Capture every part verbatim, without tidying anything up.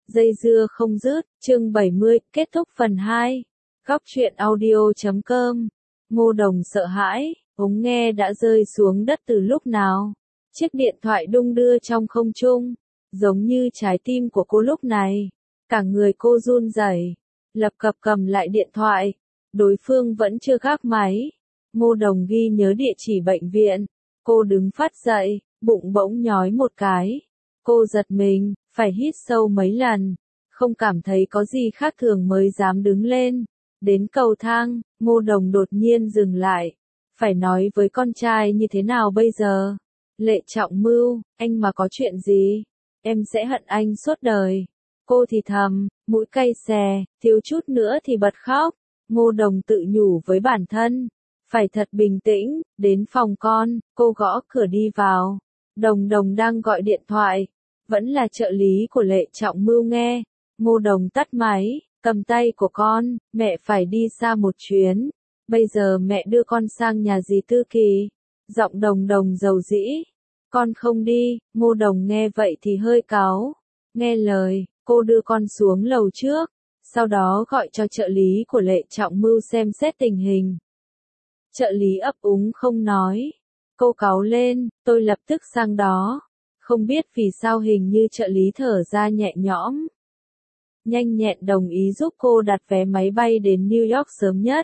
Dây dưa không dứt, chương bảy mươi, kết thúc phần hai. Góc truyện audio chấm com. Ngô Đồng sợ hãi, ống nghe đã rơi xuống đất từ lúc nào. Chiếc điện thoại đung đưa trong không trung, giống như trái tim của cô lúc này. Cả người cô run rẩy, lập cập cầm lại điện thoại. Đối phương vẫn chưa gác máy. Ngô Đồng ghi nhớ địa chỉ bệnh viện. Cô đứng phát dậy, bụng bỗng nhói một cái. Cô giật mình, phải hít sâu mấy lần, không cảm thấy có gì khác thường mới dám đứng lên. Đến cầu thang, Ngô Đồng đột nhiên dừng lại. Phải nói với con trai như thế nào bây giờ? Lệ Trọng Mưu, anh mà có chuyện gì, em sẽ hận anh suốt đời. Cô thì thầm, mũi cay xè, thiếu chút nữa thì bật khóc. Ngô Đồng tự nhủ với bản thân, phải thật bình tĩnh. Đến phòng con, cô gõ cửa đi vào. Đồng Đồng đang gọi điện thoại. Vẫn là trợ lý của Lệ Trọng Mưu nghe. Ngô Đồng tắt máy, cầm tay của con, mẹ phải đi xa một chuyến. Bây giờ mẹ đưa con sang nhà dì Tư Kỳ. Giọng Đồng Đồng dầu dĩ. Con không đi. Ngô Đồng nghe vậy thì hơi cáu. Nghe lời, cô đưa con xuống lầu trước. Sau đó gọi cho trợ lý của Lệ Trọng Mưu xem xét tình hình. Trợ lý ấp úng không nói. Cô cáu lên, tôi lập tức sang đó. Không biết vì sao hình như trợ lý thở ra nhẹ nhõm. Nhanh nhẹn đồng ý giúp cô đặt vé máy bay đến New York sớm nhất.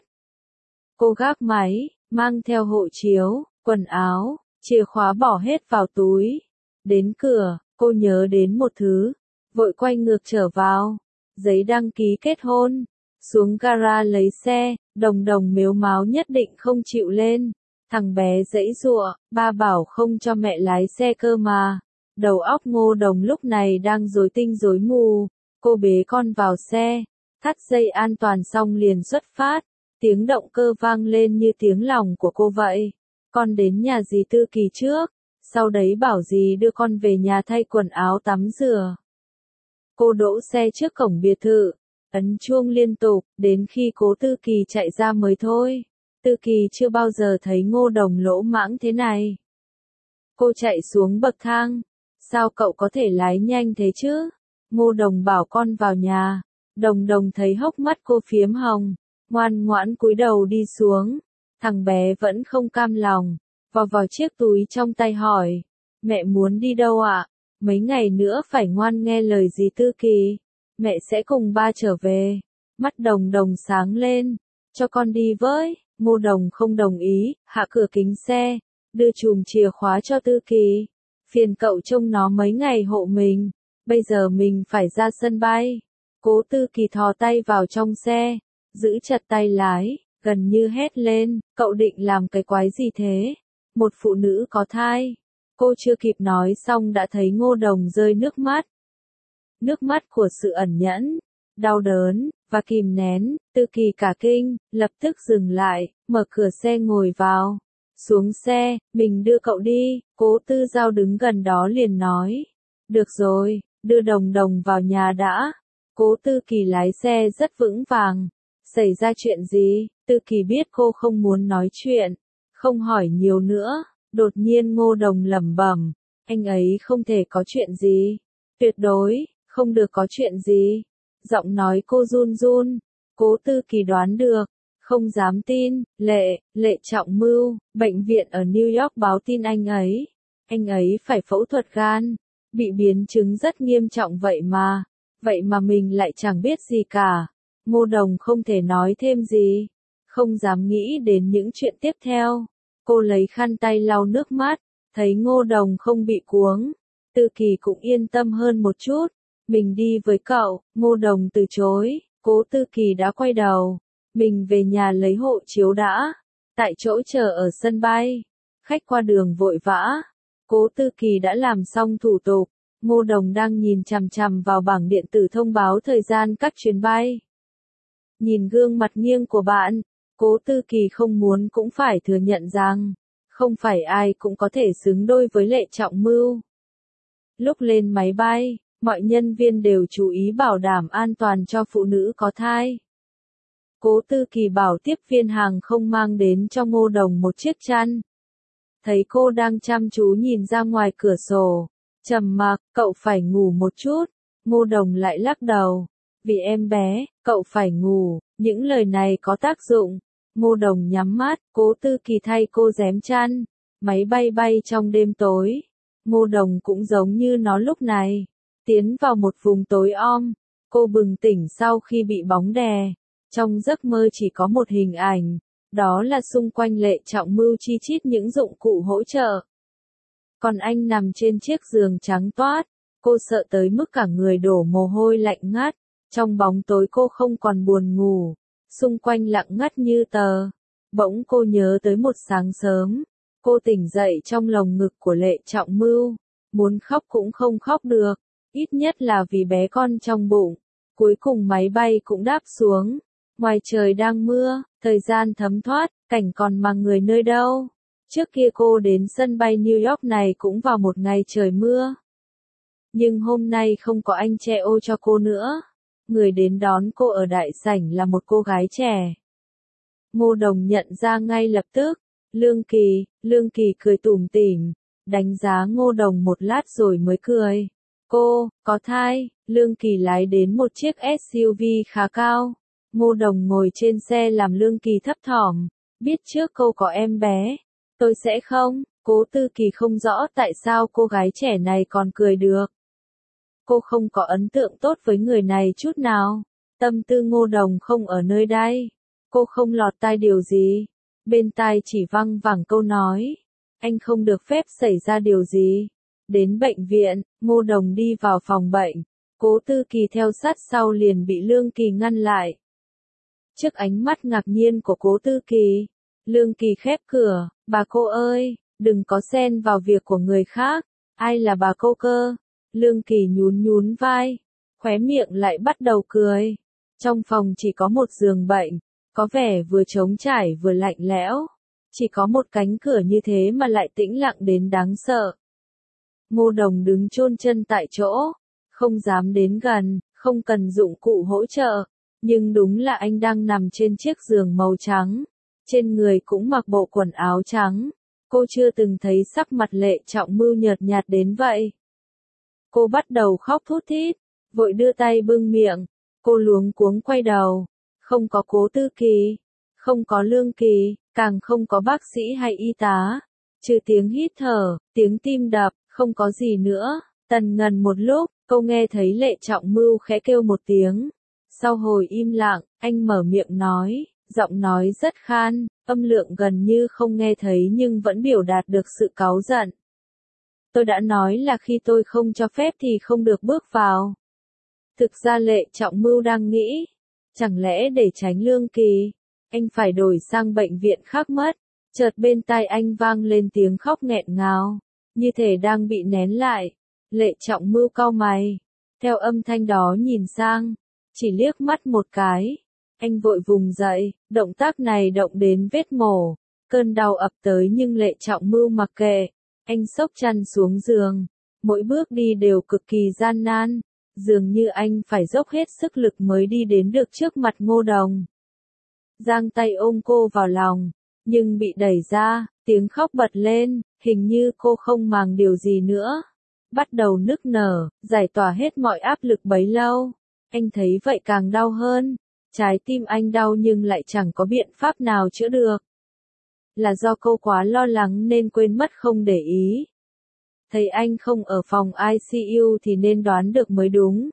Cô gác máy, mang theo hộ chiếu, quần áo, chìa khóa bỏ hết vào túi. Đến cửa, cô nhớ đến một thứ, vội quay ngược trở vào. Giấy đăng ký kết hôn. Xuống gara lấy xe, Đồng Đồng mếu máo nhất định không chịu lên. Thằng bé giãy giụa, ba bảo không cho mẹ lái xe cơ mà. Đầu óc Ngô Đồng lúc này đang rối tinh rối mù. Cô bế con vào xe, thắt dây an toàn xong liền xuất phát. Tiếng động cơ vang lên như tiếng lòng của cô vậy. Con đến nhà dì Tư Kỳ trước, sau đấy bảo dì đưa con về nhà thay quần áo tắm rửa. Cô đỗ xe trước cổng biệt thự, ấn chuông liên tục, đến khi Cố Tư Kỳ chạy ra mới thôi. Tư Kỳ chưa bao giờ thấy Ngô Đồng lỗ mãng thế này. Cô chạy xuống bậc thang. Sao cậu có thể lái nhanh thế chứ? Ngô Đồng bảo con vào nhà. Đồng Đồng thấy hốc mắt cô phiếm hồng, ngoan ngoãn cúi đầu đi xuống. Thằng bé vẫn không cam lòng, vò vò chiếc túi trong tay hỏi, mẹ muốn đi đâu ạ? Mấy ngày nữa phải ngoan nghe lời dì Tư Kỳ, mẹ sẽ cùng ba trở về. Mắt Đồng Đồng sáng lên, cho con đi với. Ngô Đồng không đồng ý, hạ cửa kính xe, đưa chùm chìa khóa cho Tư Kỳ. Phiền cậu trông nó mấy ngày hộ mình, bây giờ mình phải ra sân bay. Cố Tư Kỳ thò tay vào trong xe, giữ chặt tay lái, gần như hét lên, cậu định làm cái quái gì thế? Một phụ nữ có thai. Cô chưa kịp nói xong đã thấy Ngô Đồng rơi nước mắt. Nước mắt của sự ẩn nhẫn, đau đớn, và kìm nén. Tư Kỳ cả kinh, lập tức dừng lại, mở cửa xe ngồi vào. Xuống xe, mình đưa cậu đi. Cố Tư Giao đứng gần đó liền nói. Được rồi, đưa Đồng Đồng vào nhà đã. Cố Tư Kỳ lái xe rất vững vàng. Xảy ra chuyện gì? Tư Kỳ biết cô không muốn nói chuyện, không hỏi nhiều nữa. Đột nhiên Ngô Đồng lẩm bẩm, anh ấy không thể có chuyện gì. Tuyệt đối, không được có chuyện gì. Giọng nói cô run run. Cố Tư Kỳ đoán được, không dám tin. Lệ, Lệ Trọng Mưu, bệnh viện ở New York báo tin anh ấy. Anh ấy phải phẫu thuật gan, bị biến chứng rất nghiêm trọng vậy mà. Vậy mà mình lại chẳng biết gì cả. Ngô Đồng không thể nói thêm gì, không dám nghĩ đến những chuyện tiếp theo. Cô lấy khăn tay lau nước mắt, thấy Ngô Đồng không bị cuống. Tư Kỳ cũng yên tâm hơn một chút. Mình đi với cậu. Ngô Đồng từ chối. Cố Tư Kỳ đã quay đầu. Mình về nhà lấy hộ chiếu đã. Tại chỗ chờ ở sân bay. Khách qua đường vội vã. Cố Tư Kỳ đã làm xong thủ tục. Ngô Đồng đang nhìn chằm chằm vào bảng điện tử thông báo thời gian các chuyến bay. Nhìn gương mặt nghiêng của bạn, Cố Tư Kỳ không muốn cũng phải thừa nhận rằng, không phải ai cũng có thể xứng đôi với Lệ Trọng Mưu. Lúc lên máy bay, mọi nhân viên đều chú ý bảo đảm an toàn cho phụ nữ có thai. Cố Tư Kỳ bảo tiếp viên hàng không mang đến cho Ngô Đồng một chiếc chăn. Thấy cô đang chăm chú nhìn ra ngoài cửa sổ, trầm mặc, cậu phải ngủ một chút. Ngô Đồng lại lắc đầu. Vì em bé, cậu phải ngủ, những lời này có tác dụng. Ngô Đồng nhắm mắt, Cố Tư Kỳ thay cô rém chăn. Máy bay bay trong đêm tối. Ngô Đồng cũng giống như nó lúc này. Tiến vào một vùng tối om. Cô bừng tỉnh sau khi bị bóng đè. Trong giấc mơ chỉ có một hình ảnh. Đó là xung quanh Lệ Trọng Mưu chi chít những dụng cụ hỗ trợ. Còn anh nằm trên chiếc giường trắng toát. Cô sợ tới mức cả người đổ mồ hôi lạnh ngắt. Trong bóng tối cô không còn buồn ngủ. Xung quanh lặng ngắt như tờ. Bỗng cô nhớ tới một sáng sớm. Cô tỉnh dậy trong lồng ngực của Lệ Trọng Mưu. Muốn khóc cũng không khóc được. Ít nhất là vì bé con trong bụng. Cuối cùng máy bay cũng đáp xuống. Ngoài trời đang mưa, thời gian thấm thoát, cảnh còn mà người nơi đâu. Trước kia cô đến sân bay New York này cũng vào một ngày trời mưa. Nhưng hôm nay không có anh che ô cho cô nữa. Người đến đón cô ở đại sảnh là một cô gái trẻ. Ngô Đồng nhận ra ngay lập tức. Lương Kỳ, Lương Kỳ cười tủm tỉm, đánh giá Ngô Đồng một lát rồi mới cười. Cô, có thai, Lương Kỳ lái đến một chiếc ét u vê khá cao. Ngô Đồng ngồi trên xe làm Lương Kỳ thấp thỏm. Biết trước câu có em bé. Tôi sẽ không, Cố Tư Kỳ không rõ tại sao cô gái trẻ này còn cười được. Cô không có ấn tượng tốt với người này chút nào. Tâm tư Ngô Đồng không ở nơi đây. Cô không lọt tai điều gì. Bên tai chỉ văng vẳng câu nói. Anh không được phép xảy ra điều gì. Đến bệnh viện, Ngô Đồng đi vào phòng bệnh. Cố Tư Kỳ theo sát sau liền bị Lương Kỳ ngăn lại. Trước ánh mắt ngạc nhiên của Cố Tư Kỳ, Lương Kỳ khép cửa. Bà cô ơi, đừng có xen vào việc của người khác. Ai là bà cô cơ? Lương Kỳ nhún nhún vai, khóe miệng lại bắt đầu cười. Trong phòng chỉ có một giường bệnh, có vẻ vừa trống trải vừa lạnh lẽo. Chỉ có một cánh cửa như thế mà lại tĩnh lặng đến đáng sợ. Ngô Đồng đứng chôn chân tại chỗ, không dám đến gần, không cần dụng cụ hỗ trợ. Nhưng đúng là anh đang nằm trên chiếc giường màu trắng. Trên người cũng mặc bộ quần áo trắng. Cô chưa từng thấy sắc mặt Lệ Trọng Mưu nhợt nhạt đến vậy. Cô bắt đầu khóc thút thít, vội đưa tay bưng miệng. Cô luống cuống quay đầu. Không có Cố Tư Kỳ, không có Lương Kỳ, càng không có bác sĩ hay y tá. Trừ tiếng hít thở, tiếng tim đập, không có gì nữa. Tần ngần một lúc, cô nghe thấy Lệ Trọng Mưu khẽ kêu một tiếng. Sau hồi im lặng, anh mở miệng nói, giọng nói rất khan, âm lượng gần như không nghe thấy nhưng vẫn biểu đạt được sự cáu giận. Tôi đã nói là khi tôi không cho phép thì không được bước vào. Thực ra Lệ Trọng Mưu đang nghĩ, chẳng lẽ để tránh Lương Kỳ, anh phải đổi sang bệnh viện khác mất. Chợt bên tai anh vang lên tiếng khóc nghẹn ngào, như thể đang bị nén lại. Lệ Trọng Mưu cau mày, theo âm thanh đó nhìn sang, chỉ liếc mắt một cái. Anh vội vùng dậy, động tác này động đến vết mổ. Cơn đau ập tới nhưng Lệ Trọng Mưu mặc kệ. Anh xốc chăn xuống giường. Mỗi bước đi đều cực kỳ gian nan. Dường như anh phải dốc hết sức lực mới đi đến được trước mặt Ngô Đồng. Giang tay ôm cô vào lòng, nhưng bị đẩy ra, tiếng khóc bật lên, hình như cô không màng điều gì nữa. Bắt đầu nức nở, giải tỏa hết mọi áp lực bấy lâu. Anh thấy vậy càng đau hơn. Trái tim anh đau nhưng lại chẳng có biện pháp nào chữa được. Là do cô quá lo lắng nên quên mất không để ý. Thấy anh không ở phòng i xê u thì nên đoán được mới đúng.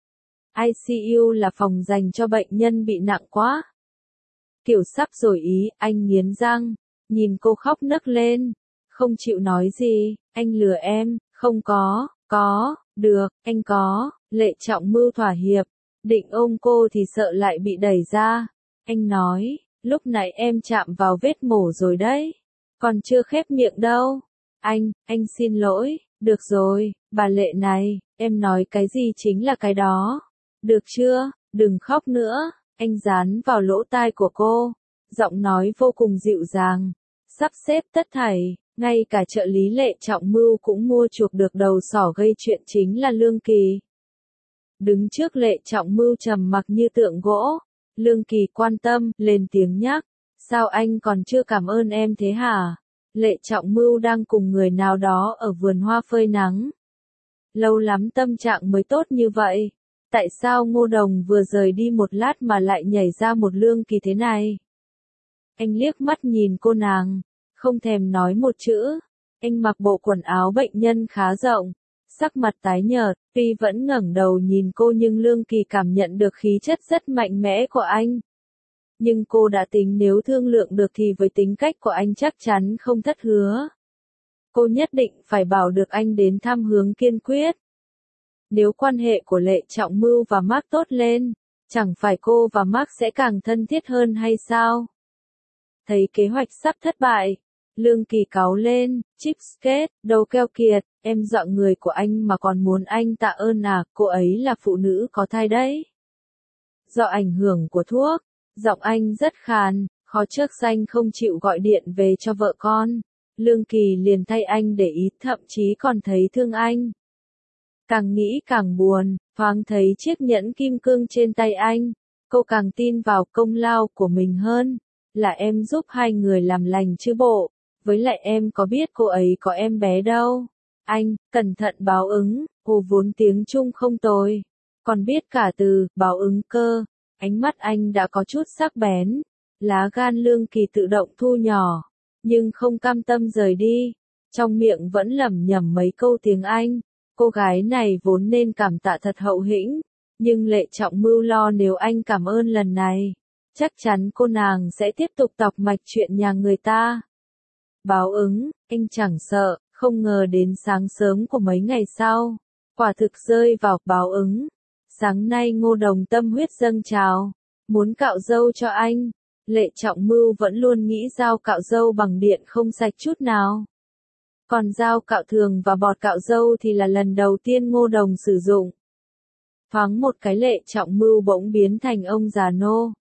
i xê u là phòng dành cho bệnh nhân bị nặng quá. Kiểu sắp rồi ý, anh nghiến răng, nhìn cô khóc nấc lên. Không chịu nói gì, anh lừa em, không có, có, được, anh có. Lệ Trọng Mưu thỏa hiệp, định ôm cô thì sợ lại bị đẩy ra. Anh nói, lúc nãy em chạm vào vết mổ rồi đấy, còn chưa khép miệng đâu. Anh, anh xin lỗi, được rồi, bà Lệ này, em nói cái gì chính là cái đó. Được chưa, đừng khóc nữa. Anh dán vào lỗ tai của cô, giọng nói vô cùng dịu dàng, sắp xếp tất thảy, ngay cả trợ lý Lệ Trọng Mưu cũng mua chuộc được đầu sỏ gây chuyện chính là Lương Kỳ. Đứng trước Lệ Trọng Mưu trầm mặc như tượng gỗ, Lương Kỳ quan tâm, lên tiếng nhắc, sao anh còn chưa cảm ơn em thế hả? Lệ Trọng Mưu đang cùng người nào đó ở vườn hoa phơi nắng. Lâu lắm tâm trạng mới tốt như vậy. Tại sao Ngô Đồng vừa rời đi một lát mà lại nhảy ra một Lương Kỳ thế này? Anh liếc mắt nhìn cô nàng, không thèm nói một chữ. Anh mặc bộ quần áo bệnh nhân khá rộng, sắc mặt tái nhợt, tuy vẫn ngẩng đầu nhìn cô nhưng Lương Kỳ cảm nhận được khí chất rất mạnh mẽ của anh. Nhưng cô đã tính nếu thương lượng được thì với tính cách của anh chắc chắn không thất hứa. Cô nhất định phải bảo được anh đến thăm hướng kiên quyết. Nếu quan hệ của Lệ Trọng Mưu và Mark tốt lên, chẳng phải cô và Mark sẽ càng thân thiết hơn hay sao? Thấy kế hoạch sắp thất bại, Lương Kỳ cáu lên, Chipskate, đầu keo kiệt, em dọa người của anh mà còn muốn anh tạ ơn à, cô ấy là phụ nữ có thai đấy. Do ảnh hưởng của thuốc, giọng anh rất khàn, khó trước danh không chịu gọi điện về cho vợ con. Lương Kỳ liền thay anh để ý, thậm chí còn thấy thương anh. Càng nghĩ càng buồn, thoáng thấy chiếc nhẫn kim cương trên tay anh, cô càng tin vào công lao của mình hơn, là em giúp hai người làm lành chứ bộ, với lại em có biết cô ấy có em bé đâu. Anh, cẩn thận báo ứng, cô vốn tiếng Trung không tồi, còn biết cả từ, báo ứng cơ, ánh mắt anh đã có chút sắc bén, lá gan Lương Kỳ tự động thu nhỏ, nhưng không cam tâm rời đi, trong miệng vẫn lẩm nhẩm mấy câu tiếng Anh. Cô gái này vốn nên cảm tạ thật hậu hĩnh, nhưng Lệ Trọng Mưu lo nếu anh cảm ơn lần này, chắc chắn cô nàng sẽ tiếp tục tọc mạch chuyện nhà người ta. Báo ứng, anh chẳng sợ, không ngờ đến sáng sớm của mấy ngày sau, quả thực rơi vào báo ứng. Sáng nay Ngô Đồng tâm huyết dâng trào, muốn cạo râu cho anh. Lệ Trọng Mưu vẫn luôn nghĩ dao cạo râu bằng điện không sạch chút nào. Còn dao cạo thường và bọt cạo râu thì là lần đầu tiên Ngô Đồng sử dụng. Thoáng một cái Lệ Trọng Mưu bỗng biến thành ông già nô.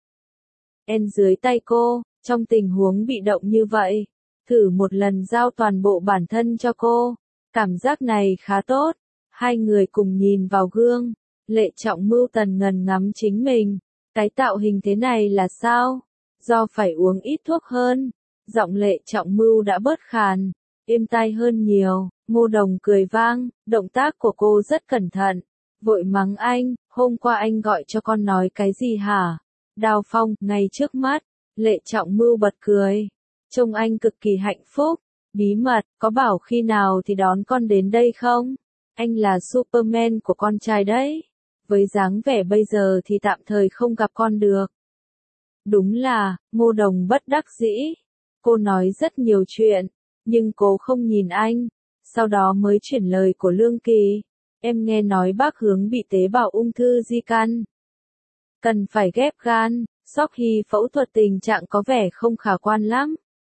En dưới tay cô, trong tình huống bị động như vậy, thử một lần giao toàn bộ bản thân cho cô. Cảm giác này khá tốt. Hai người cùng nhìn vào gương. Lệ Trọng Mưu tần ngần ngắm chính mình. Cái tạo hình thế này là sao? Do phải uống ít thuốc hơn, giọng Lệ Trọng Mưu đã bớt khàn, êm tai hơn nhiều. Ngô Đồng cười vang, động tác của cô rất cẩn thận, vội mắng anh, hôm qua anh gọi cho con nói cái gì hả? Đào Phong, ngay trước mắt. Lệ Trọng Mưu bật cười, trông anh cực kỳ hạnh phúc. Bí mật, có bảo khi nào thì đón con đến đây không? Anh là Superman của con trai đấy. Với dáng vẻ bây giờ thì tạm thời không gặp con được. Đúng là, Ngô Đồng bất đắc dĩ. Cô nói rất nhiều chuyện, nhưng cô không nhìn anh. Sau đó mới chuyển lời của Lương Kỳ. Em nghe nói bác Hướng bị tế bào ung thư di căn. Cần phải ghép gan, sau khi phẫu thuật tình trạng có vẻ không khả quan lắm.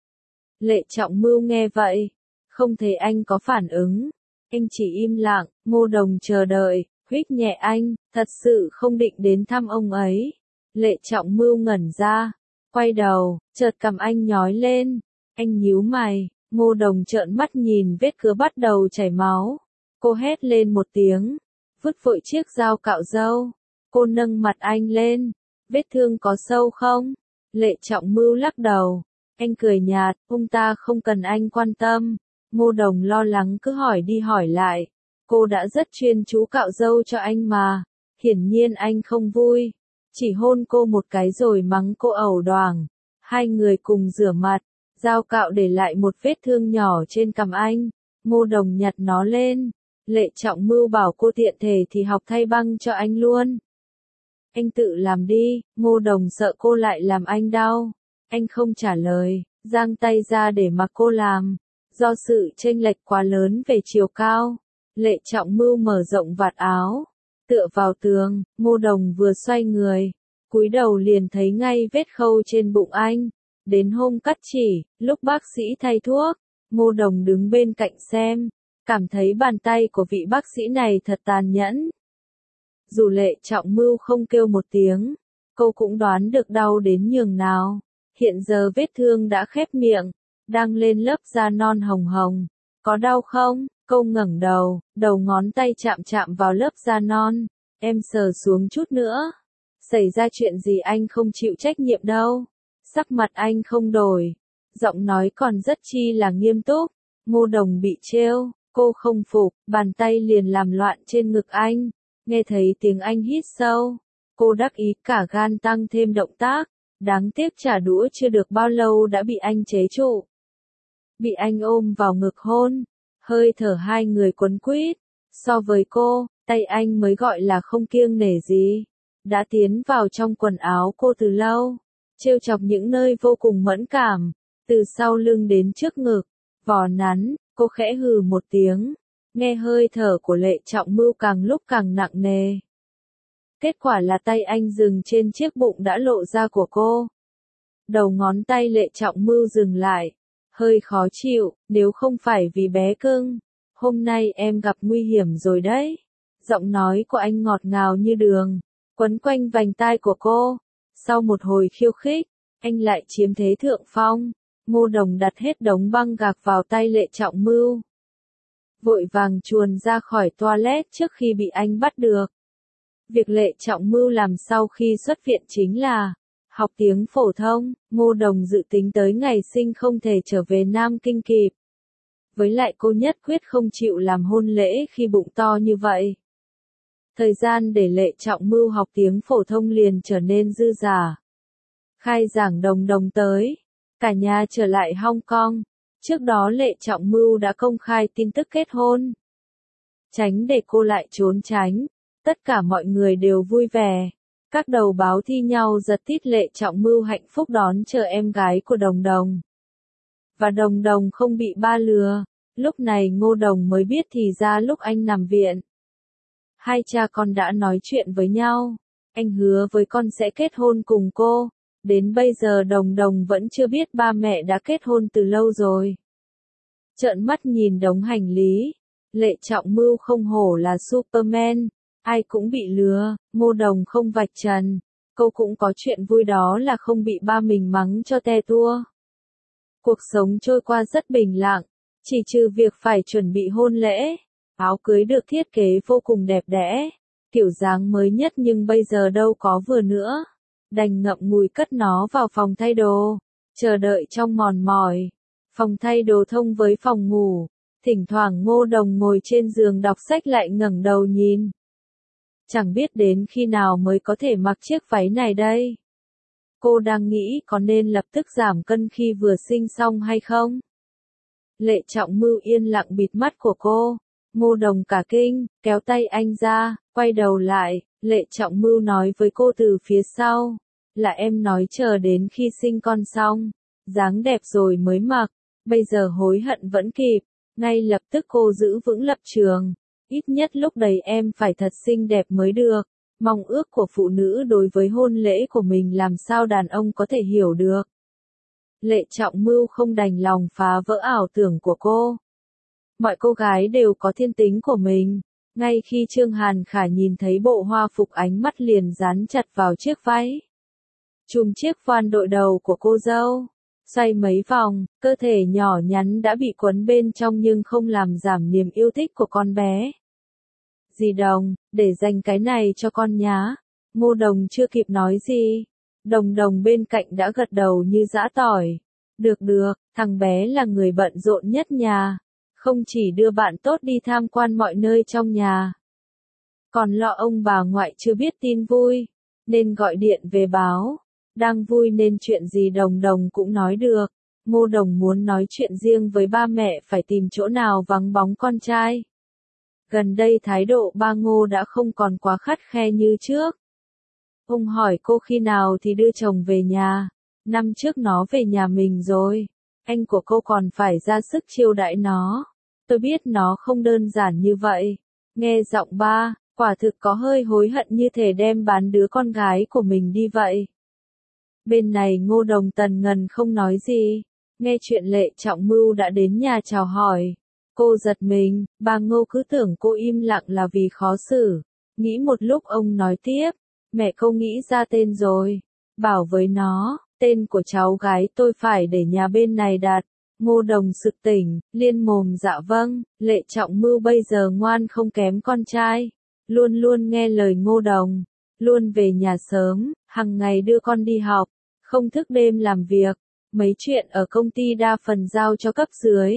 Lệ Trọng Mưu nghe vậy, không thấy anh có phản ứng. Anh chỉ im lặng, Ngô Đồng chờ đợi, huých nhẹ anh, thật sự không định đến thăm ông ấy. Lệ Trọng Mưu ngẩn ra, quay đầu, chợt cầm anh nhói lên. Anh nhíu mày, Ngô Đồng trợn mắt nhìn vết cứa bắt đầu chảy máu. Cô hét lên một tiếng, vứt vội chiếc dao cạo râu. Cô nâng mặt anh lên, vết thương có sâu không? Lệ Trọng Mưu lắc đầu, anh cười nhạt, ông ta không cần anh quan tâm. Ngô Đồng lo lắng cứ hỏi đi hỏi lại, cô đã rất chuyên chú cạo râu cho anh mà. Hiển nhiên anh không vui, chỉ hôn cô một cái rồi mắng cô ẩu đoàng. Hai người cùng rửa mặt, dao cạo để lại một vết thương nhỏ trên cằm anh. Ngô Đồng nhặt nó lên. Lệ Trọng Mưu bảo cô tiện thể thì học thay băng cho anh luôn. Anh tự làm đi. Ngô Đồng sợ cô lại làm anh đau. Anh không trả lời, giang tay ra để mặc cô làm. Do sự chênh lệch quá lớn về chiều cao, Lệ Trọng Mưu mở rộng vạt áo, tựa vào tường. Ngô Đồng vừa xoay người, cúi đầu liền thấy ngay vết khâu trên bụng anh. Đến hôm cắt chỉ, lúc bác sĩ thay thuốc, Ngô Đồng đứng bên cạnh xem, cảm thấy bàn tay của vị bác sĩ này thật tàn nhẫn. Dù Lệ Trọng Mưu không kêu một tiếng, cô cũng đoán được đau đến nhường nào. Hiện giờ vết thương đã khép miệng, đang lên lớp da non hồng hồng. Có đau không? Cô ngẩng đầu, đầu ngón tay chạm chạm vào lớp da non. Em sờ xuống chút nữa. Xảy ra chuyện gì anh không chịu trách nhiệm đâu. Sắc mặt anh không đổi, giọng nói còn rất chi là nghiêm túc. Ngô Đồng bị trêu, Cô không phục, bàn tay liền làm loạn trên ngực anh. Nghe thấy tiếng anh hít sâu, cô đắc ý cả gan tăng thêm động tác. Đáng tiếc trả đũa chưa được bao lâu đã bị anh chế trụ. Bị anh ôm vào ngực hôn, hơi thở hai người quấn quýt. So với cô, tay anh mới gọi là không kiêng nể gì. Đã tiến vào trong quần áo cô từ lâu, trêu chọc những nơi vô cùng mẫn cảm, từ sau lưng đến trước ngực, vò nắn, cô khẽ hừ một tiếng, nghe hơi thở của Lệ Trọng Mưu càng lúc càng nặng nề. Kết quả là tay anh dừng trên chiếc bụng đã lộ ra của cô. Đầu ngón tay Lệ Trọng Mưu dừng lại, hơi khó chịu, nếu không phải vì bé cưng, hôm nay em gặp nguy hiểm rồi đấy. Giọng nói của anh ngọt ngào như đường, quấn quanh vành tai của cô. Sau một hồi khiêu khích, anh lại chiếm thế thượng phong. Ngô Đồng đặt hết đống băng gạc vào tay Lệ Trọng Mưu, vội vàng chuồn ra khỏi toilet trước khi bị anh bắt được. Việc Lệ Trọng Mưu làm sau khi xuất viện chính là học tiếng phổ thông. Ngô Đồng dự tính tới ngày sinh không thể trở về Nam Kinh kịp. Với lại cô nhất quyết không chịu làm hôn lễ khi bụng to như vậy. Thời gian để Lệ Trọng Mưu học tiếng phổ thông liền trở nên dư dả. Khai giảng Đồng Đồng tới, cả nhà trở lại Hong Kong. Trước đó Lệ Trọng Mưu đã công khai tin tức kết hôn. Tránh để cô lại trốn tránh, tất cả mọi người đều vui vẻ. Các đầu báo thi nhau giật tít Lệ Trọng Mưu hạnh phúc đón chờ em gái của Đồng Đồng. Và Đồng Đồng không bị ba lừa. Lúc này Ngô Đồng mới biết thì ra lúc anh nằm viện, hai cha con đã nói chuyện với nhau. Anh hứa với con sẽ kết hôn cùng cô. Đến bây giờ Đồng Đồng vẫn chưa biết ba mẹ đã kết hôn từ lâu rồi. Trợn mắt nhìn đống hành lý, Lệ Trọng Mưu không hổ là Superman, ai cũng bị lừa. Ngô Đồng không vạch trần, cô cũng có chuyện vui, đó là không bị ba mình mắng cho te tua. Cuộc sống trôi qua rất bình lặng, chỉ trừ việc phải chuẩn bị hôn lễ. Áo cưới được thiết kế vô cùng đẹp đẽ, kiểu dáng mới nhất nhưng bây giờ đâu có vừa nữa. Đành ngậm ngùi cất nó vào phòng thay đồ, chờ đợi trong mòn mỏi. Phòng thay đồ thông với phòng ngủ, thỉnh thoảng Ngô Đồng ngồi trên giường đọc sách lại ngẩng đầu nhìn. Chẳng biết đến khi nào mới có thể mặc chiếc váy này đây. Cô đang nghĩ có nên lập tức giảm cân khi vừa sinh xong hay không. Lệ Trọng Mưu yên lặng bịt mắt của cô. Ngô Đồng cả kinh, kéo tay anh ra, quay đầu lại. Lệ Trọng Mưu nói với cô từ phía sau, là em nói chờ đến khi sinh con xong, dáng đẹp rồi mới mặc, bây giờ hối hận vẫn kịp. Ngay lập tức cô giữ vững lập trường, ít nhất lúc đấy em phải thật xinh đẹp mới được. Mong ước của phụ nữ đối với hôn lễ của mình làm sao đàn ông có thể hiểu được. Lệ Trọng Mưu không đành lòng phá vỡ ảo tưởng của cô. Mọi cô gái đều có thiên tính của mình. Ngay khi Trương Hàn Khải nhìn thấy bộ hoa phục ánh mắt liền dán chặt vào chiếc váy. Chùm chiếc voan đội đầu của cô dâu. Xoay mấy vòng, cơ thể nhỏ nhắn đã bị quấn bên trong nhưng không làm giảm niềm yêu thích của con bé. Dì Đồng, để dành cái này cho con nhá. Ngô Đồng chưa kịp nói gì. Đồng Đồng bên cạnh đã gật đầu như giã tỏi. Được được, thằng bé là người bận rộn nhất nhà. Không chỉ đưa bạn tốt đi tham quan mọi nơi trong nhà, còn lo ông bà ngoại chưa biết tin vui, nên gọi điện về báo. Đang vui nên chuyện gì Đồng Đồng cũng nói được. Ngô Đồng muốn nói chuyện riêng với ba mẹ phải tìm chỗ nào vắng bóng con trai. Gần đây thái độ ba Ngô đã không còn quá khắt khe như trước. Ông hỏi cô khi nào thì đưa chồng về nhà. Năm trước nó về nhà mình rồi. Anh của cô còn phải ra sức chiêu đãi nó. Tôi biết nó không đơn giản như vậy. Nghe giọng ba, quả thực có hơi hối hận như thể đem bán đứa con gái của mình đi vậy. Bên này Ngô Đồng tần ngần không nói gì. Nghe chuyện Lệ Trọng Mưu đã đến nhà chào hỏi. Cô giật mình, bà Ngô cứ tưởng cô im lặng là vì khó xử. Nghĩ một lúc ông nói tiếp, mẹ cô nghĩ ra tên rồi. Bảo với nó, tên của cháu gái tôi phải để nhà bên này đặt. Ngô Đồng sực tỉnh, liên mồm dạ vâng. Lệ Trọng Mưu bây giờ ngoan không kém con trai. Luôn luôn nghe lời Ngô Đồng. Luôn về nhà sớm, hằng ngày đưa con đi học. Không thức đêm làm việc. Mấy chuyện ở công ty đa phần giao cho cấp dưới.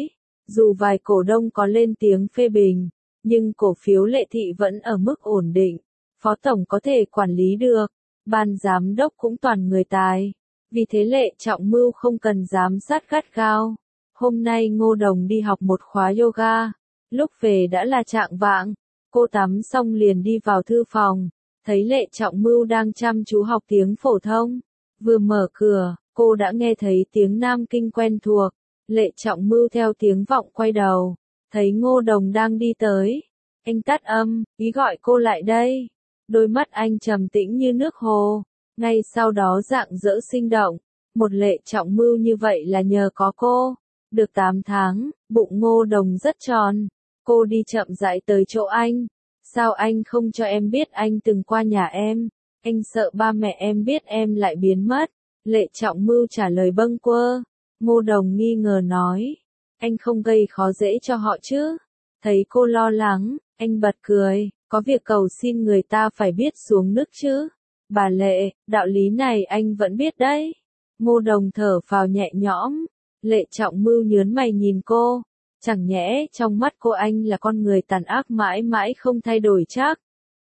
Dù vài cổ đông có lên tiếng phê bình, nhưng cổ phiếu Lệ Thị vẫn ở mức ổn định. Phó tổng có thể quản lý được, ban giám đốc cũng toàn người tài. Vì thế Lệ Trọng Mưu không cần giám sát gắt gao. Hôm nay Ngô Đồng đi học một khóa yoga. Lúc về đã là trạng vạng. Cô tắm xong liền đi vào thư phòng. Thấy Lệ Trọng Mưu đang chăm chú học tiếng phổ thông. Vừa mở cửa, cô đã nghe thấy tiếng Nam Kinh quen thuộc. Lệ Trọng Mưu theo tiếng vọng quay đầu. Thấy Ngô Đồng đang đi tới. Anh tắt âm, ý gọi cô lại đây. Đôi mắt anh trầm tĩnh như nước hồ. Ngay sau đó rạng rỡ sinh động. Một Lệ Trọng Mưu như vậy là nhờ có cô. Được tám tháng, bụng Ngô Đồng rất tròn. Cô đi chậm rãi tới chỗ anh. Sao anh không cho em biết anh từng qua nhà em? Anh sợ ba mẹ em biết em lại biến mất. Lệ Trọng Mưu trả lời bâng quơ. Ngô Đồng nghi ngờ nói. Anh không gây khó dễ cho họ chứ? Thấy cô lo lắng, anh bật cười. Có việc cầu xin người ta phải biết xuống nước chứ. Bà Lệ, đạo lý này anh vẫn biết đấy. Ngô Đồng thở phào nhẹ nhõm. Lệ Trọng Mưu nhớn mày nhìn cô. Chẳng nhẽ trong mắt cô anh là con người tàn ác mãi mãi không thay đổi chắc.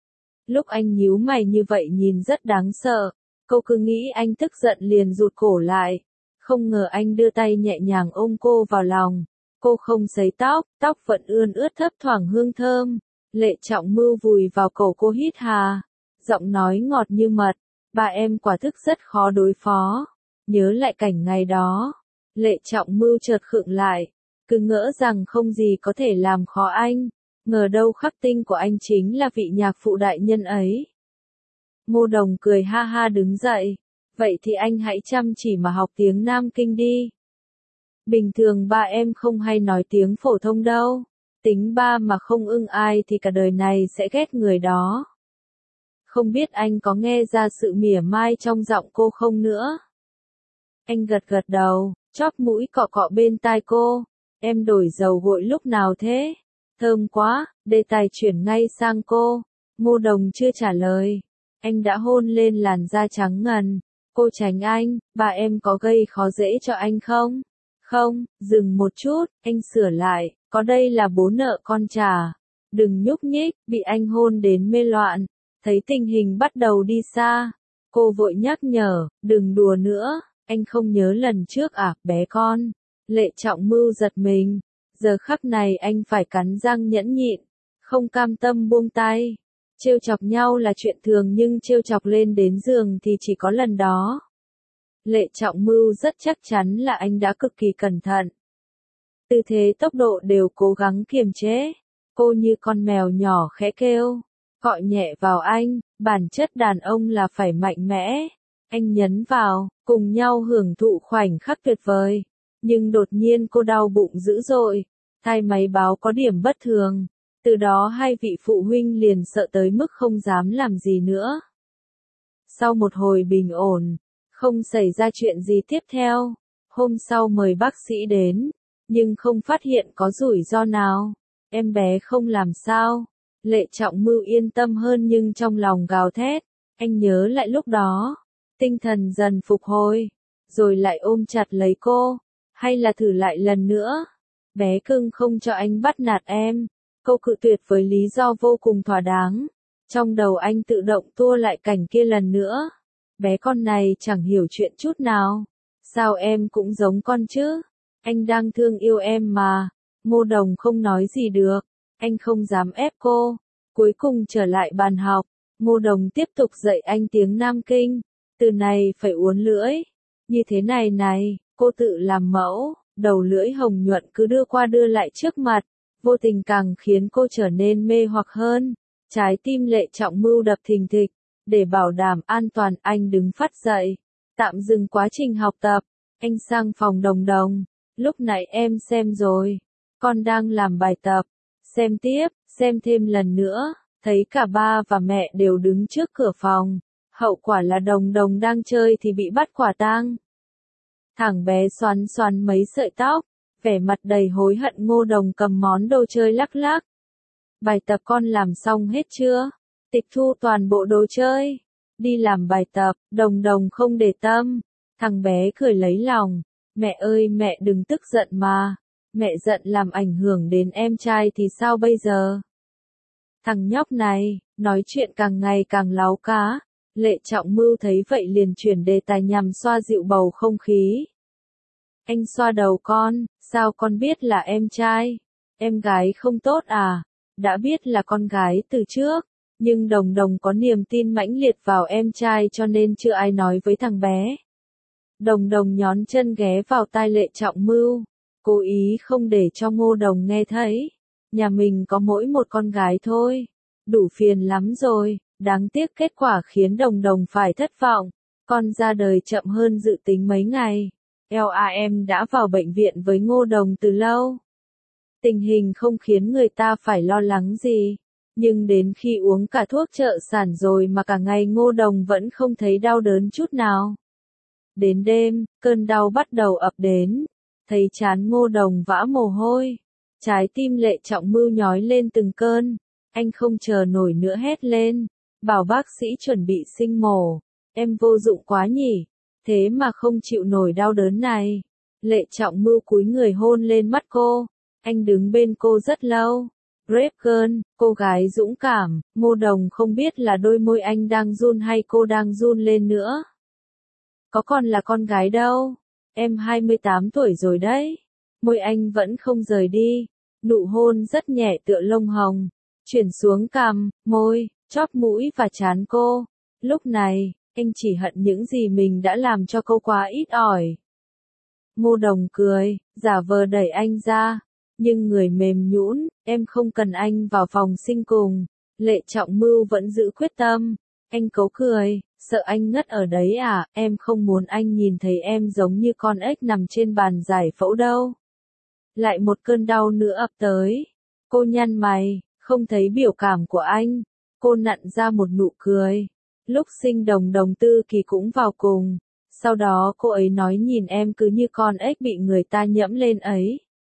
Lúc anh nhíu mày như vậy nhìn rất đáng sợ. Cô cứ nghĩ anh tức giận liền rụt cổ lại. Không ngờ anh đưa tay nhẹ nhàng ôm cô vào lòng. Cô không sấy tóc, tóc vẫn ươn ướt thấp thoảng hương thơm. Lệ Trọng Mưu vùi vào cổ cô hít hà. Giọng nói ngọt như mật. Ba em quả thức rất khó đối phó. Nhớ lại cảnh ngày đó. Lệ Trọng Mưu chợt khựng lại. Cứ ngỡ rằng không gì có thể làm khó anh. Ngờ đâu khắc tinh của anh chính là vị nhạc phụ đại nhân ấy. Ngô Đồng cười ha ha đứng dậy. Vậy thì anh hãy chăm chỉ mà học tiếng Nam Kinh đi. Bình thường ba em không hay nói tiếng phổ thông đâu. Tính ba mà không ưng ai thì cả đời này sẽ ghét người đó. Không biết anh có nghe ra sự mỉa mai trong giọng cô không nữa? Anh gật gật đầu, chóp mũi cọ cọ bên tai cô. Em đổi dầu gội lúc nào thế? Thơm quá, đề tài chuyển ngay sang cô. Ngô Đồng chưa trả lời. Anh đã hôn lên làn da trắng ngần. Cô tránh anh, ba em có gây khó dễ cho anh không? Không, dừng một chút, anh sửa lại, có đây là bố nợ con trả. Đừng nhúc nhích, bị anh hôn đến mê loạn. Thấy tình hình bắt đầu đi xa. Cô vội nhắc nhở, đừng đùa nữa, anh không nhớ lần trước à, bé con. Lệ Trọng Mưu giật mình. Giờ khắc này anh phải cắn răng nhẫn nhịn. Không cam tâm buông tay. Trêu chọc nhau là chuyện thường nhưng trêu chọc lên đến giường thì chỉ có lần đó. Lệ Trọng Mưu rất chắc chắn là anh đã cực kỳ cẩn thận. Tư thế tốc độ đều cố gắng kiềm chế. Cô như con mèo nhỏ khẽ kêu. Gọi nhẹ vào anh, bản chất đàn ông là phải mạnh mẽ. Anh nhấn vào, cùng nhau hưởng thụ khoảnh khắc tuyệt vời. Nhưng đột nhiên cô đau bụng dữ dội. Thai máy báo có điểm bất thường. Từ đó hai vị phụ huynh liền sợ tới mức không dám làm gì nữa. Sau một hồi bình ổn, không xảy ra chuyện gì tiếp theo. Hôm sau mời bác sĩ đến, nhưng không phát hiện có rủi ro nào. Em bé không làm sao. Lệ Trọng Mưu yên tâm hơn nhưng trong lòng gào thét. Anh nhớ lại lúc đó. Tinh thần dần phục hồi. Rồi lại ôm chặt lấy cô. Hay là thử lại lần nữa. Bé cưng không cho anh bắt nạt em. Câu cự tuyệt với lý do vô cùng thỏa đáng. Trong đầu anh tự động tua lại cảnh kia lần nữa. Bé con này chẳng hiểu chuyện chút nào. Sao em cũng giống con chứ? Anh đang thương yêu em mà. Ngô Đồng không nói gì được. Anh không dám ép cô. Cuối cùng trở lại bàn học. Ngô Đồng tiếp tục dạy anh tiếng Nam Kinh. Từ này phải uốn lưỡi. Như thế này này, cô tự làm mẫu. Đầu lưỡi hồng nhuận cứ đưa qua đưa lại trước mặt. Vô tình càng khiến cô trở nên mê hoặc hơn. Trái tim Lệ Trọng Mưu đập thình thịch. Để bảo đảm an toàn anh đứng phát dậy. Tạm dừng quá trình học tập. Anh sang phòng Đồng Đồng. Lúc nãy em xem rồi. Con đang làm bài tập. Xem tiếp, xem thêm lần nữa. Thấy cả ba và mẹ đều đứng trước cửa phòng. Hậu quả là Đồng Đồng đang chơi thì bị bắt quả tang. Thằng bé xoắn xoắn mấy sợi tóc. Vẻ mặt đầy hối hận. Ngô Đồng cầm món đồ chơi lắc lắc. Bài tập con làm xong hết chưa? Tịch thu toàn bộ đồ chơi. Đi làm bài tập, Đồng Đồng không để tâm. Thằng bé cười lấy lòng. Mẹ ơi mẹ đừng tức giận mà. Mẹ giận làm ảnh hưởng đến em trai thì sao bây giờ? Thằng nhóc này, nói chuyện càng ngày càng láo cá. Lệ Trọng Mưu thấy vậy liền chuyển đề tài nhằm xoa dịu bầu không khí. Anh xoa đầu con, sao con biết là em trai? Em gái không tốt à? Đã biết là con gái từ trước, nhưng Đồng Đồng có niềm tin mãnh liệt vào em trai cho nên chưa ai nói với thằng bé. Đồng Đồng nhón chân ghé vào tai Lệ Trọng Mưu, cố ý không để cho Ngô Đồng nghe thấy. Nhà mình có mỗi một con gái thôi, đủ phiền lắm rồi, đáng tiếc kết quả khiến Đồng Đồng phải thất vọng. Con ra đời chậm hơn dự tính mấy ngày. lờ a em đã vào bệnh viện với Ngô Đồng từ lâu. Tình hình không khiến người ta phải lo lắng gì. Nhưng đến khi uống cả thuốc trợ sản rồi mà cả ngày Ngô Đồng vẫn không thấy đau đớn chút nào. Đến đêm, cơn đau bắt đầu ập đến. Thấy trán Ngô Đồng vã mồ hôi. Trái tim Lệ Trọng Mưu nhói lên từng cơn. Anh không chờ nổi nữa hét lên. Bảo bác sĩ chuẩn bị sinh mổ. Em vô dụng quá nhỉ. Thế mà không chịu nổi đau đớn này. Lệ Trọng Mưu cúi người hôn lên mắt cô. Anh đứng bên cô rất lâu. Brave girl, cô gái dũng cảm. Ngô Đồng không biết là đôi môi anh đang run hay cô đang run lên nữa. Có còn là con gái đâu. Em hai mươi tám tuổi rồi đấy. Môi anh vẫn không rời đi. Nụ hôn rất nhẹ tựa lông hồng. Chuyển xuống cằm, môi, chóp mũi và trán cô. Lúc này, anh chỉ hận những gì mình đã làm cho cô quá ít ỏi. Ngô Đồng cười, giả vờ đẩy anh ra. Nhưng người mềm nhũn, em không cần anh vào phòng sinh cùng. Lệ Trọng Mưu vẫn giữ quyết tâm. Anh cấu cười, sợ anh ngất ở đấy à, em không muốn anh nhìn thấy em giống như con ếch nằm trên bàn giải phẫu đâu. Lại một cơn đau nữa ập tới. Cô nhăn mày, không thấy biểu cảm của anh. Cô nặn ra một nụ cười. Lúc sinh Đồng Đồng Tư Kỳ cũng vào cùng. Sau đó cô ấy nói nhìn em cứ như con ếch bị người ta nhẫm lên ấy.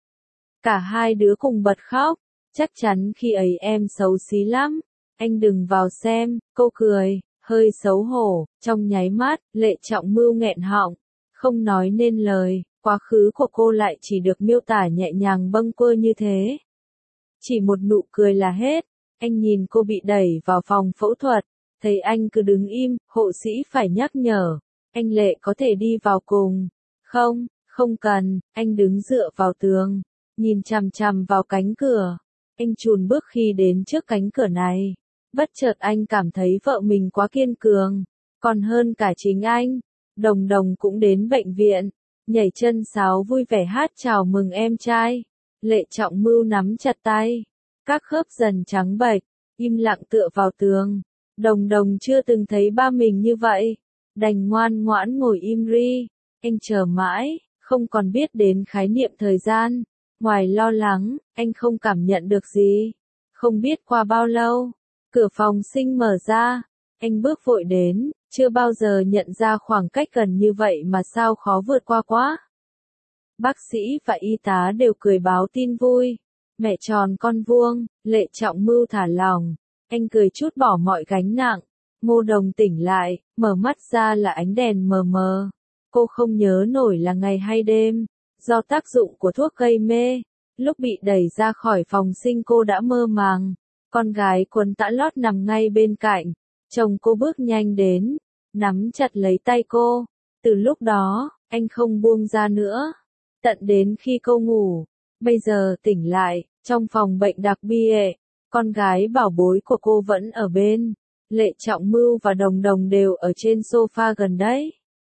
Cả hai đứa cùng bật khóc. Chắc chắn khi ấy em xấu xí lắm. Anh đừng vào xem, cô cười, hơi xấu hổ. Trong nháy mắt, Lệ Trọng Mưu nghẹn họng. Không nói nên lời, quá khứ của cô lại chỉ được miêu tả nhẹ nhàng bâng quơ như thế. Chỉ một nụ cười là hết. Anh nhìn cô bị đẩy vào phòng phẫu thuật. Thấy anh cứ đứng im, hộ sĩ phải nhắc nhở. Anh Lệ có thể đi vào cùng. Không, không cần, anh đứng dựa vào tường. Nhìn chằm chằm vào cánh cửa. Anh chùn bước khi đến trước cánh cửa này. Bất chợt anh cảm thấy vợ mình quá kiên cường. Còn hơn cả chính anh. Đồng Đồng cũng đến bệnh viện. Nhảy chân sáo vui vẻ hát chào mừng em trai. Lệ Trọng Mưu nắm chặt tay. Các khớp dần trắng bệch. Im lặng tựa vào tường. Đồng Đồng chưa từng thấy ba mình như vậy. Đành ngoan ngoãn ngồi im ri. Anh chờ mãi, không còn biết đến khái niệm thời gian. Ngoài lo lắng, anh không cảm nhận được gì. Không biết qua bao lâu, cửa phòng sinh mở ra. Anh bước vội đến, chưa bao giờ nhận ra khoảng cách gần như vậy mà sao khó vượt qua quá. Bác sĩ và y tá đều cười báo tin vui. Mẹ tròn con vuông, Lệ Trọng Mưu thả lỏng. Anh cười trút bỏ mọi gánh nặng. Ngô Đồng tỉnh lại, mở mắt ra là ánh đèn mờ mờ. Cô không nhớ nổi là ngày hay đêm. Do tác dụng của thuốc gây mê, lúc bị đẩy ra khỏi phòng sinh cô đã mơ màng. Con gái quần tã lót nằm ngay bên cạnh. Chồng cô bước nhanh đến, nắm chặt lấy tay cô. Từ lúc đó, anh không buông ra nữa. Tận đến khi cô ngủ. Bây giờ tỉnh lại, trong phòng bệnh đặc biệt, con gái bảo bối của cô vẫn ở bên. Lệ Trọng Mưu và Đồng Đồng đều ở trên sofa gần đấy.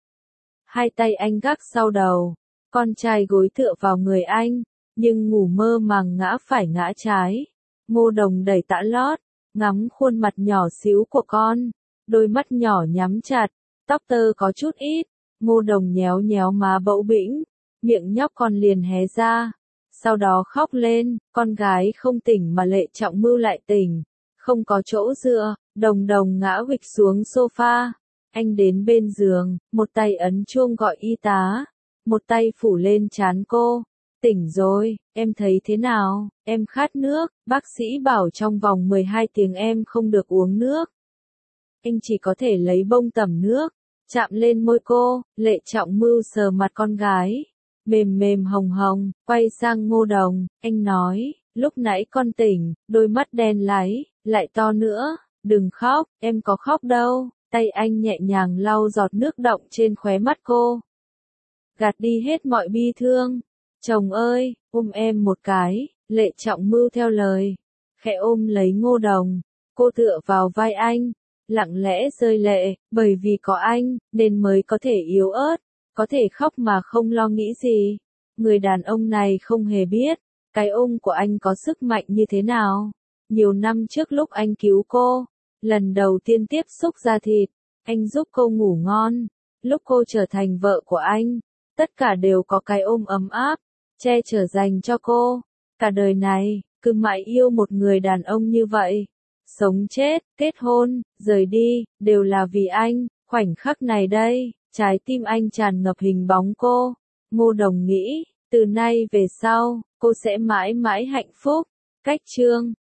Hai tay anh gác sau đầu. Con trai gối tựa vào người anh, nhưng ngủ mơ màng ngã phải ngã trái. Ngô Đồng đẩy tã lót, ngắm khuôn mặt nhỏ xíu của con. Đôi mắt nhỏ nhắm chặt, tóc tơ có chút ít. Ngô Đồng nhéo nhéo má bẫu bĩnh, miệng nhóc con liền hé ra. Sau đó khóc lên, con gái không tỉnh mà Lệ Trọng Mưu lại tỉnh. Không có chỗ dựa, Đồng Đồng ngã huỵch xuống sofa. Anh đến bên giường, một tay ấn chuông gọi y tá. Một tay phủ lên trán cô. Tỉnh rồi, em thấy thế nào? Em khát nước, bác sĩ bảo trong vòng mười hai tiếng em không được uống nước. Anh chỉ có thể lấy bông tẩm nước, chạm lên môi cô. Lệ Trọng Mưu sờ mặt con gái. mềm mềm hồng hồng, quay sang Ngô Đồng, anh nói, lúc nãy con tỉnh, đôi mắt đen láy, lại to nữa, đừng khóc, em có khóc đâu, tay anh nhẹ nhàng lau giọt nước đọng trên khóe mắt cô. Gạt đi hết mọi bi thương, chồng ơi, ôm em một cái, Lệ Trọng Mưu theo lời, khẽ ôm lấy Ngô Đồng, cô tựa vào vai anh, lặng lẽ rơi lệ, bởi vì có anh, nên mới có thể yếu ớt, có thể khóc mà không lo nghĩ gì. Người đàn ông này không hề biết, cái ôm của anh có sức mạnh như thế nào. Nhiều năm trước lúc anh cứu cô, lần đầu tiên tiếp xúc da thịt, anh giúp cô ngủ ngon. Lúc cô trở thành vợ của anh, tất cả đều có cái ôm ấm áp, che chở dành cho cô. Cả đời này, cứ mãi yêu một người đàn ông như vậy. Sống chết, kết hôn, rời đi, đều là vì anh. Khoảnh khắc này đây, trái tim anh tràn ngập hình bóng cô. Ngô Đồng nghĩ, từ nay về sau, cô sẽ mãi mãi hạnh phúc. Cách chương